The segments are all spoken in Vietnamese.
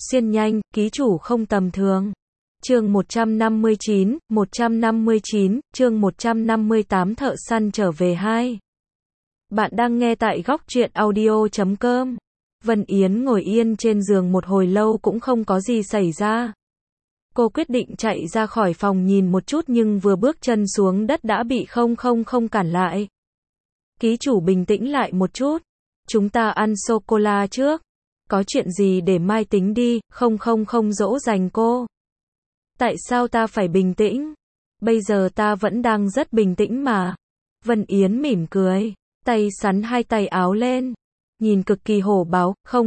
Xuyên nhanh, ký chủ không tầm thường. Chương 159, chương 158 thợ săn trở về 2. Bạn đang nghe tại góc truyện audio.com. Vân Yến ngồi yên trên giường một hồi lâu cũng không có gì xảy ra. Cô quyết định chạy ra khỏi phòng nhìn một chút nhưng vừa bước chân xuống đất đã bị không cản lại. Ký chủ bình tĩnh lại một chút. Chúng ta ăn sô-cô-la trước. Có chuyện gì để mai tính đi, không dỗ dành cô. Tại sao ta phải bình tĩnh? Bây giờ ta vẫn đang rất bình tĩnh mà. Vân Yến mỉm cười, tay sắn hai tay áo lên. Nhìn cực kỳ hổ báo, không,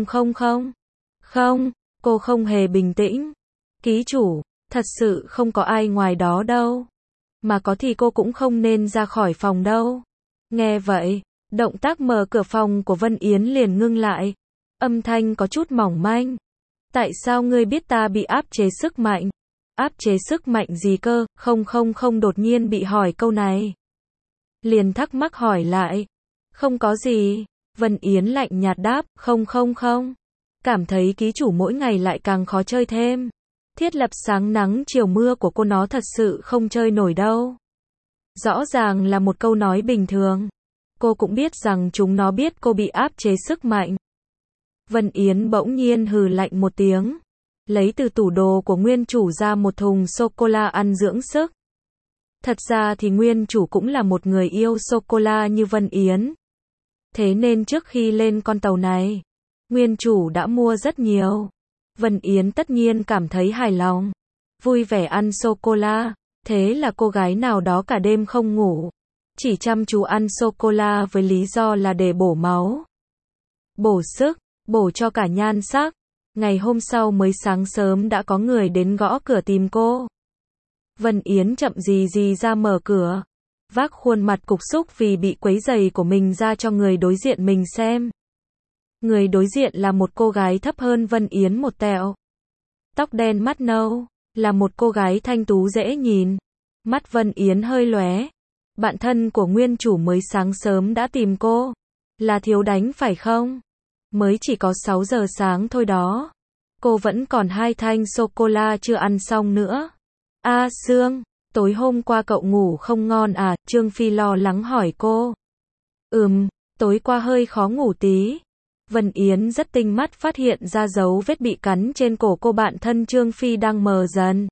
cô không hề bình tĩnh. Ký chủ, thật sự không có ai ngoài đó đâu. Mà có thì cô cũng không nên ra khỏi phòng đâu. Nghe vậy, động tác mở cửa phòng của Vân Yến liền ngưng lại. Âm thanh có chút mỏng manh. Tại sao ngươi biết ta bị áp chế sức mạnh? Áp chế sức mạnh gì cơ? Không đột nhiên bị hỏi câu này. Liền thắc mắc hỏi lại. Không có gì. Vân Yến lạnh nhạt đáp, không. Cảm thấy ký chủ mỗi ngày lại càng khó chơi thêm. Thiết lập sáng nắng chiều mưa của cô nó thật sự không chơi nổi đâu. Rõ ràng là một câu nói bình thường. Cô cũng biết rằng chúng nó biết cô bị áp chế sức mạnh. Vân Yến bỗng nhiên hừ lạnh một tiếng. Lấy từ tủ đồ của nguyên chủ ra một thùng sô-cô-la ăn dưỡng sức. Thật ra thì nguyên chủ cũng là một người yêu sô-cô-la như Vân Yến. Thế nên trước khi lên con tàu này, nguyên chủ đã mua rất nhiều. Vân Yến tất nhiên cảm thấy hài lòng. Vui vẻ ăn sô-cô-la. Thế là cô gái nào đó cả đêm không ngủ. Chỉ chăm chú ăn sô-cô-la với lý do là để bổ máu. Bổ sức, bổ cho cả nhan sắc. Ngày hôm sau mới sáng sớm đã có người đến gõ cửa tìm cô. Vân Yến chậm gì ra mở cửa. Vác khuôn mặt cục xúc vì bị quấy rầy của mình ra cho người đối diện mình xem. Người đối diện là một cô gái thấp hơn Vân Yến một tẹo. Tóc đen mắt nâu, là một cô gái thanh tú dễ nhìn. Mắt Vân Yến hơi lóe. Bạn thân của nguyên chủ mới sáng sớm đã tìm cô. Là Thiếu Đánh phải không? Mới chỉ có 6 giờ sáng thôi đó. Cô vẫn còn 2 thanh sô-cô-la chưa ăn xong nữa. Sương, tối hôm qua cậu ngủ không ngon à? Trương Phi lo lắng hỏi cô. Tối qua hơi khó ngủ tí. Vân Yến rất tinh mắt phát hiện ra dấu vết bị cắn trên cổ cô bạn thân Trương Phi đang mờ dần.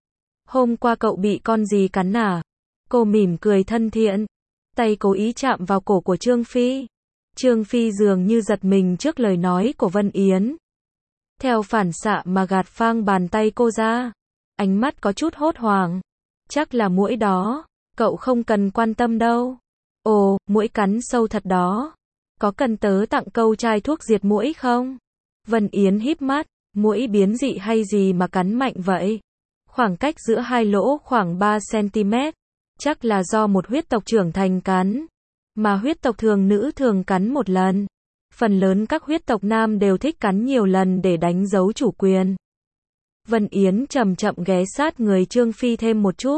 Hôm qua cậu bị con gì cắn à? Cô mỉm cười thân thiện. Tay cố ý chạm vào cổ của Trương Phi. Trương Phi dường như giật mình trước lời nói của Vân Yến. Theo phản xạ mà gạt phang bàn tay cô ra. Ánh mắt có chút hốt hoảng. Chắc là muỗi đó. Cậu không cần quan tâm đâu. Ồ, muỗi cắn sâu thật đó. Có cần tớ tặng câu chai thuốc diệt muỗi không? Vân Yến híp mắt. Muỗi biến dị hay gì mà cắn mạnh vậy? Khoảng cách giữa hai lỗ khoảng 3 cm. Chắc là do một huyết tộc trưởng thành cắn. Mà huyết tộc nữ thường cắn một lần. Phần lớn các huyết tộc nam đều thích cắn nhiều lần để đánh dấu chủ quyền. Vân Yến chậm ghé sát người Trương Phi thêm một chút.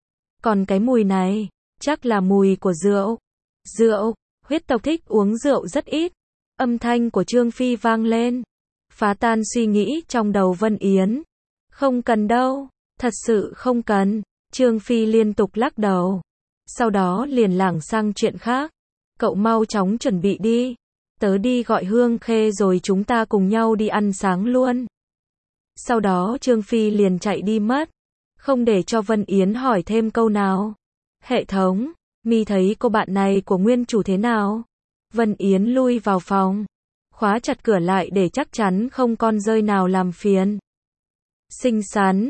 Còn cái mùi này, chắc là mùi của rượu. Rượu, huyết tộc thích uống rượu rất ít. Âm thanh của Trương Phi vang lên. Phá tan suy nghĩ trong đầu Vân Yến. Không cần đâu, thật sự không cần. Trương Phi liên tục lắc đầu. Sau đó liền lảng sang chuyện khác. Cậu mau chóng chuẩn bị đi. Tớ đi gọi Hương Khê rồi chúng ta cùng nhau đi ăn sáng luôn. Sau đó Trương Phi liền chạy đi mất. Không để cho Vân Yến hỏi thêm câu nào. Hệ thống, mi thấy cô bạn này của nguyên chủ thế nào? Vân Yến lui vào phòng. Khóa chặt cửa lại để chắc chắn không con dơi nào làm phiền. Xinh xắn.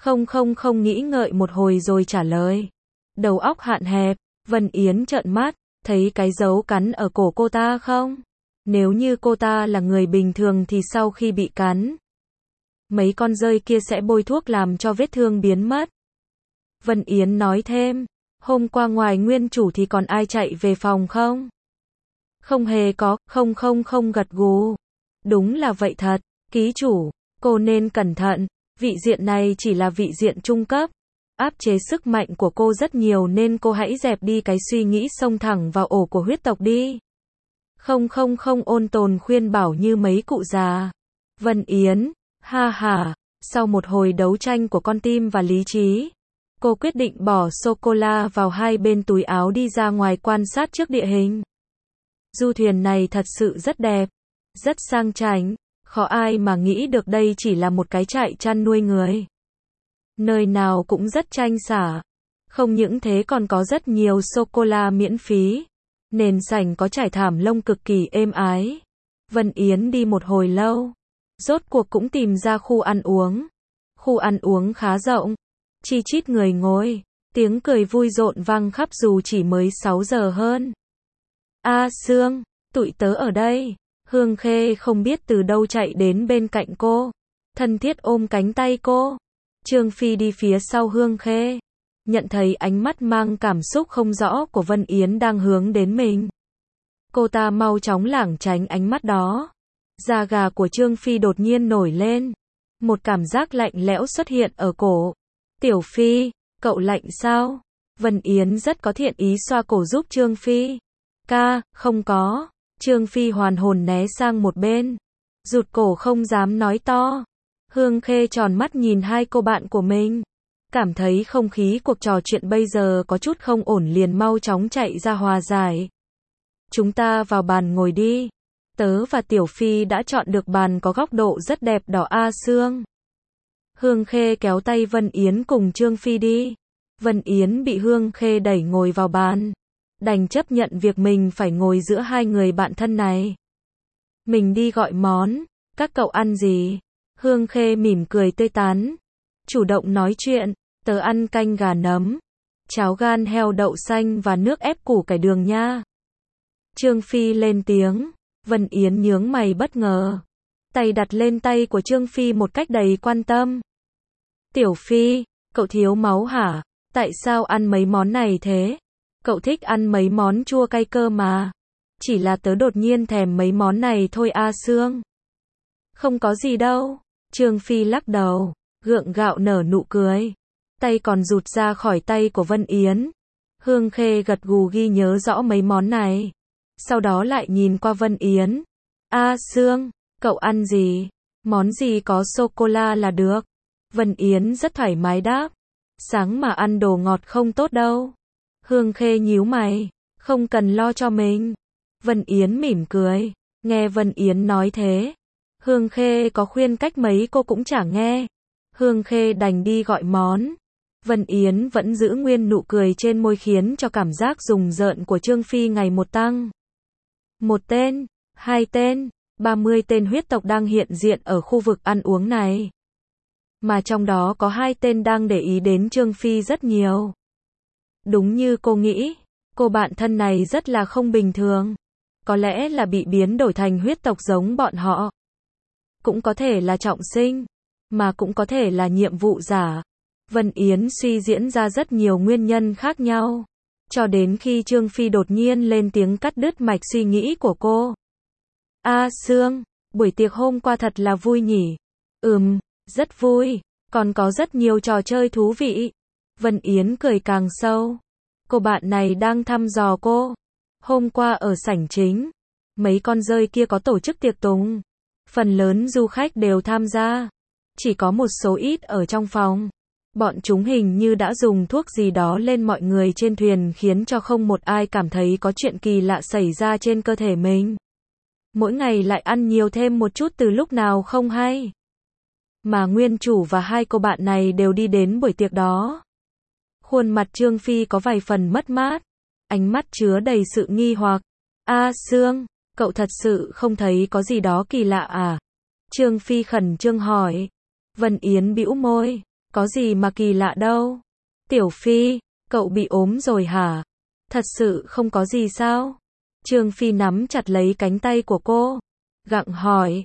Không nghĩ ngợi một hồi rồi trả lời. Đầu óc hạn hẹp. Vân Yến trợn mắt. Thấy cái dấu cắn ở cổ cô ta không? Nếu như cô ta là người bình thường thì sau khi bị cắn, mấy con dơi kia sẽ bôi thuốc làm cho vết thương biến mất. Vân Yến nói thêm. Hôm qua ngoài nguyên chủ thì còn ai chạy về phòng không? Không hề có. Không gật gù. Đúng là vậy thật. Ký chủ, cô nên cẩn thận. Vị diện này chỉ là vị diện trung cấp. Áp chế sức mạnh của cô rất nhiều nên cô hãy dẹp đi cái suy nghĩ xông thẳng vào ổ của huyết tộc đi. Không ôn tồn khuyên bảo như mấy cụ già. Vân Yến, Ha ha, sau một hồi đấu tranh của con tim và lý trí, cô quyết định bỏ sô-cô-la vào hai bên túi áo đi ra ngoài quan sát trước địa hình. Du thuyền này thật sự rất đẹp, rất sang chảnh, khó ai mà nghĩ được đây chỉ là một cái trại chăn nuôi người. Nơi nào cũng rất tranh xả. Không những thế còn có rất nhiều sô-cô-la miễn phí. Nền sảnh có trải thảm lông cực kỳ êm ái. Vân Yến đi một hồi lâu, rốt cuộc cũng tìm ra khu ăn uống. Khu ăn uống khá rộng, chi chít người ngồi, tiếng cười vui rộn vang khắp dù chỉ mới 6 giờ hơn. A Sương, tụi tớ ở đây. Hương Khê không biết từ đâu chạy đến bên cạnh cô, thân thiết ôm cánh tay cô. Trương Phi đi phía sau Hương Khê, nhận thấy ánh mắt mang cảm xúc không rõ của Vân Yến đang hướng đến mình. Cô ta mau chóng lảng tránh ánh mắt đó. Da gà của Trương Phi đột nhiên nổi lên. Một cảm giác lạnh lẽo xuất hiện ở cổ. Tiểu Phi, cậu lạnh sao? Vân Yến rất có thiện ý xoa cổ giúp Trương Phi. Ca, không có. Trương Phi hoàn hồn né sang một bên, rụt cổ không dám nói to. Hương Khê tròn mắt nhìn hai cô bạn của mình, cảm thấy không khí cuộc trò chuyện bây giờ có chút không ổn liền mau chóng chạy ra hòa giải. Chúng ta vào bàn ngồi đi. Tớ và Tiểu Phi đã chọn được bàn có góc độ rất đẹp đỏ A Sương. Hương Khê kéo tay Vân Yến cùng Trương Phi đi. Vân Yến bị Hương Khê đẩy ngồi vào bàn, đành chấp nhận việc mình phải ngồi giữa hai người bạn thân này. Mình đi gọi món, các cậu ăn gì? Hương Khê mỉm cười tươi tắn, chủ động nói chuyện, tớ ăn canh gà nấm, cháo gan heo đậu xanh và nước ép củ cải đường nha. Trương Phi lên tiếng, Vân Yến nhướng mày bất ngờ, tay đặt lên tay của Trương Phi một cách đầy quan tâm. Tiểu Phi, cậu thiếu máu hả? Tại sao ăn mấy món này thế? Cậu thích ăn mấy món chua cay cơ mà. Chỉ là tớ đột nhiên thèm mấy món này thôi A Sương. Không có gì đâu. Trương Phi lắc đầu, gượng gạo nở nụ cười. Tay còn rụt ra khỏi tay của Vân Yến. Hương Khê gật gù ghi nhớ rõ mấy món này. Sau đó lại nhìn qua Vân Yến. A Sương, cậu ăn gì? Món gì có sô-cô-la là được. Vân Yến rất thoải mái đáp. Sáng mà ăn đồ ngọt không tốt đâu. Hương Khê nhíu mày, không cần lo cho mình. Vân Yến mỉm cười, nghe Vân Yến nói thế. Hương Khê có khuyên cách mấy cô cũng chả nghe. Hương Khê đành đi gọi món. Vân Yến vẫn giữ nguyên nụ cười trên môi khiến cho cảm giác rùng rợn của Trương Phi ngày một tăng. Một tên, hai tên, 30 tên huyết tộc đang hiện diện ở khu vực ăn uống này. Mà trong đó có 2 tên đang để ý đến Trương Phi rất nhiều. Đúng như cô nghĩ, cô bạn thân này rất là không bình thường. Có lẽ là bị biến đổi thành huyết tộc giống bọn họ. Cũng có thể là trọng sinh, mà cũng có thể là nhiệm vụ giả. Vân Yến suy diễn ra rất nhiều nguyên nhân khác nhau. Cho đến khi Trương Phi đột nhiên lên tiếng cắt đứt mạch suy nghĩ của cô. A Sương, buổi tiệc hôm qua thật là vui nhỉ? Rất vui, còn có rất nhiều trò chơi thú vị. Vân Yến cười càng sâu. Cô bạn này đang thăm dò cô. Hôm qua ở sảnh chính, mấy con dơi kia có tổ chức tiệc tùng. Phần lớn du khách đều tham gia. Chỉ có một số ít ở trong phòng. Bọn chúng hình như đã dùng thuốc gì đó lên mọi người trên thuyền khiến cho không một ai cảm thấy có chuyện kỳ lạ xảy ra trên cơ thể mình. Mỗi ngày lại ăn nhiều thêm một chút từ lúc nào không hay. Mà nguyên chủ và 2 cô bạn này đều đi đến buổi tiệc đó. Khuôn mặt Trương Phi có vài phần mất mát, ánh mắt chứa đầy sự nghi hoặc. A Sương, cậu thật sự không thấy có gì đó kỳ lạ à? Trương Phi khẩn trương hỏi. Vân Yến bĩu môi, có gì mà kỳ lạ đâu. Tiểu Phi, cậu bị ốm rồi hả? Thật sự không có gì sao? Trương Phi nắm chặt lấy cánh tay của cô, gặng hỏi,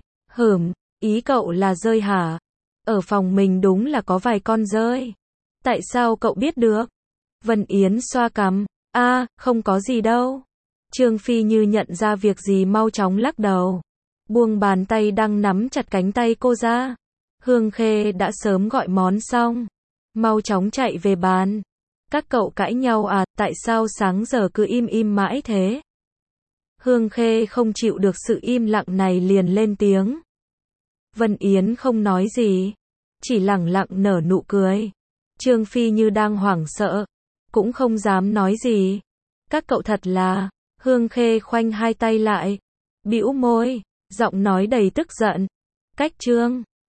ý cậu là dơi hả? Ở phòng mình đúng là có vài con dơi. Tại sao cậu biết được? Vân Yến xoa cằm, không có gì đâu. Trương Phi như nhận ra việc gì mau chóng lắc đầu, buông bàn tay đang nắm chặt cánh tay cô ra. Hương Khê đã sớm gọi món xong, mau chóng chạy về bàn. Các cậu cãi nhau à, tại sao sáng giờ cứ im im mãi thế? Hương Khê không chịu được sự im lặng này liền lên tiếng. Vân Yến không nói gì, chỉ lẳng lặng nở nụ cười. Trương Phi như đang hoảng sợ, cũng không dám nói gì. Các cậu thật là, Hương Khê khoanh hai tay lại, bĩu môi, giọng nói đầy tức giận. Cách Trương